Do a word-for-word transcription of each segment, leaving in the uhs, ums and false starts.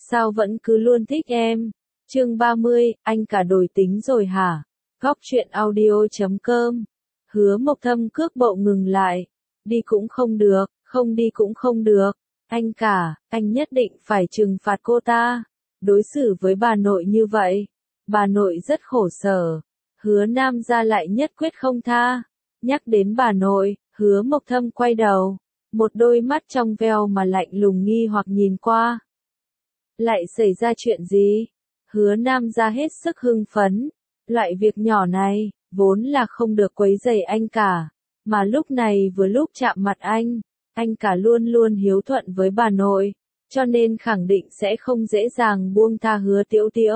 sao vẫn cứ luôn thích em. Chương ba mươi, anh cả đổi tính rồi hả? Góc truyện audio chấm com. Hứa Mộc Thâm cước bộ ngừng lại. Đi cũng không được, không đi cũng không được. Anh cả, anh nhất định phải trừng phạt cô ta. Đối xử với bà nội như vậy, bà nội rất khổ sở. Hứa Nam gia lại nhất quyết không tha. Nhắc đến bà nội, Hứa Mộc Thâm quay đầu. Một đôi mắt trong veo mà lạnh lùng nghi hoặc nhìn qua. Lại xảy ra chuyện gì? Hứa Nam gia hết sức hưng phấn. Loại việc nhỏ này, vốn là không được quấy rầy anh cả. Mà lúc này vừa lúc chạm mặt anh, anh cả luôn luôn hiếu thuận với bà nội. Cho nên khẳng định sẽ không dễ dàng buông tha Hứa Tiễu Tiễu.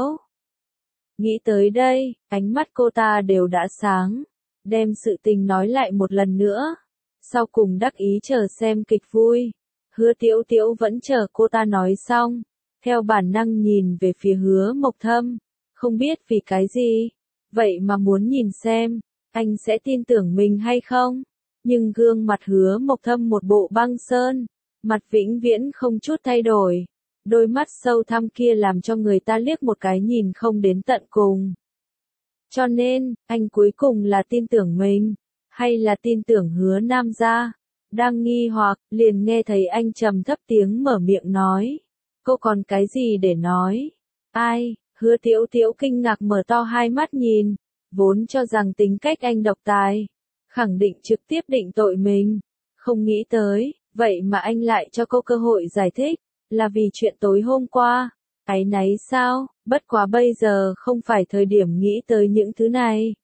Nghĩ tới đây, ánh mắt cô ta đều đã sáng. Đem sự tình nói lại một lần nữa. Sau cùng đắc ý chờ xem kịch vui. Hứa Tiễu Tiễu vẫn chờ cô ta nói xong. Theo bản năng nhìn về phía Hứa Mộc Thâm. Không biết vì cái gì. Vậy mà muốn nhìn xem, anh sẽ tin tưởng mình hay không? Nhưng gương mặt Hứa Mộc Thâm một bộ băng sơn. Mặt vĩnh viễn không chút thay đổi. Đôi mắt sâu thẳm kia làm cho người ta liếc một cái nhìn không đến tận cùng. Cho nên, anh cuối cùng là tin tưởng mình, hay là tin tưởng Hứa Nam gia? Đang nghi hoặc, liền nghe thấy anh trầm thấp tiếng mở miệng nói. Cô còn cái gì để nói? Ai? Hứa Tiễu Tiễu kinh ngạc mở to hai mắt nhìn, vốn cho rằng tính cách anh độc tài, khẳng định trực tiếp định tội mình. Không nghĩ tới, vậy mà anh lại cho cô cơ hội giải thích, là vì chuyện tối hôm qua. Áy náy sao? Bất quá bây giờ không phải thời điểm nghĩ tới những thứ này.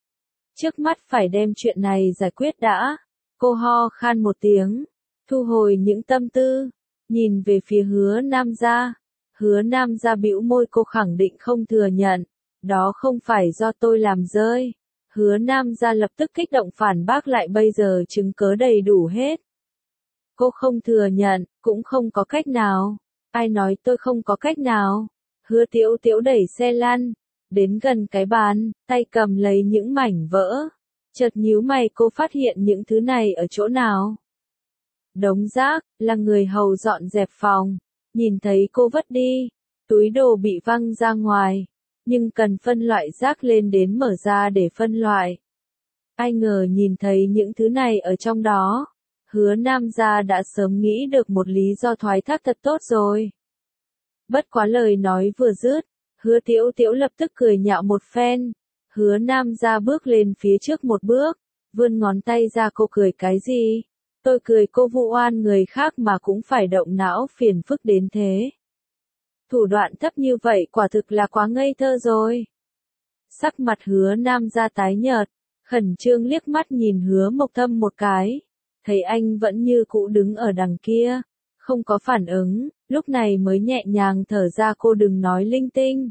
Trước mắt phải đem chuyện này giải quyết đã. Cô ho khan một tiếng, thu hồi những tâm tư, nhìn về phía Hứa Nam gia. Hứa Nam gia bĩu môi, cô khẳng định không thừa nhận. Đó không phải do tôi làm rơi. Hứa Nam gia lập tức kích động phản bác lại, bây giờ chứng cớ đầy đủ hết. Cô không thừa nhận, cũng không có cách nào. Ai nói tôi không có cách nào? Hứa Tiễu Tiễu đẩy xe lăn, đến gần cái bàn, tay cầm lấy những mảnh vỡ. Chợt nhíu mày, cô phát hiện những thứ này ở chỗ nào? Đống rác, là người hầu dọn dẹp phòng. Nhìn thấy cô vất đi, túi đồ bị văng ra ngoài. Nhưng cần phân loại rác lên đến mở ra để phân loại. Ai ngờ nhìn thấy những thứ này ở trong đó. Hứa Nam gia đã sớm nghĩ được một lý do thoái thác thật tốt rồi. Bất quá lời nói vừa dứt, Hứa Tiễu Tiễu lập tức cười nhạo một phen. Hứa Nam gia bước lên phía trước một bước, vươn ngón tay ra. Cô cười cái gì? Tôi cười cô vu oan người khác mà cũng phải động não phiền phức đến thế. Thủ đoạn thấp như vậy quả thực là quá ngây thơ rồi. Sắc mặt Hứa Nam gia tái nhợt, khẩn trương liếc mắt nhìn Hứa Mộc Thâm một cái. Thấy anh vẫn như cũ đứng ở đằng kia, không có phản ứng, lúc này mới nhẹ nhàng thở ra. Cô đừng nói linh tinh.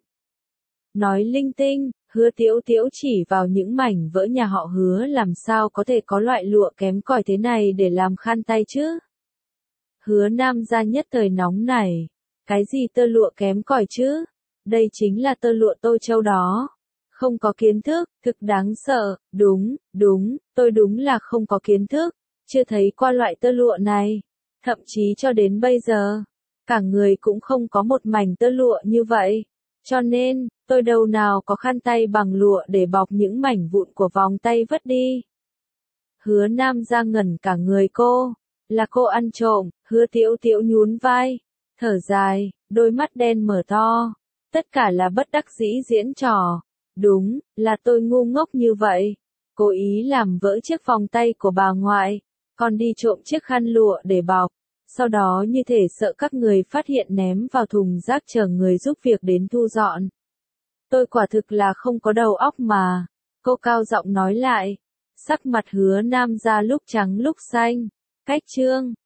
Nói linh tinh, Hứa Tiễu Tiễu chỉ vào những mảnh vỡ nhà họ Hứa, làm sao có thể có loại lụa kém cỏi thế này để làm khăn tay chứ? Hứa Nam gia nhất thời nóng nảy. Cái gì tơ lụa kém cỏi chứ? Đây chính là tơ lụa Tô Châu đó. Không có kiến thức, thực đáng sợ. Đúng, đúng, tôi đúng là không có kiến thức. Chưa thấy qua loại tơ lụa này. Thậm chí cho đến bây giờ, cả người cũng không có một mảnh tơ lụa như vậy. Cho nên, tôi đâu nào có khăn tay bằng lụa để bọc những mảnh vụn của vòng tay vứt đi. Hứa Nam gia ngẩn cả người. Cô, là cô ăn trộm? Hứa Tiễu Tiễu nhún vai, thở dài, đôi mắt đen mở to. Tất cả là bất đắc dĩ diễn trò. Đúng, là tôi ngu ngốc như vậy. Cố ý làm vỡ chiếc vòng tay của bà ngoại, còn đi trộm chiếc khăn lụa để bọc. Sau đó như thể sợ các người phát hiện ném vào thùng rác chờ người giúp việc đến thu dọn. Tôi quả thực là không có đầu óc mà. Cô cao giọng nói lại. Sắc mặt Hứa Nam gia lúc trắng lúc xanh. Cách chương.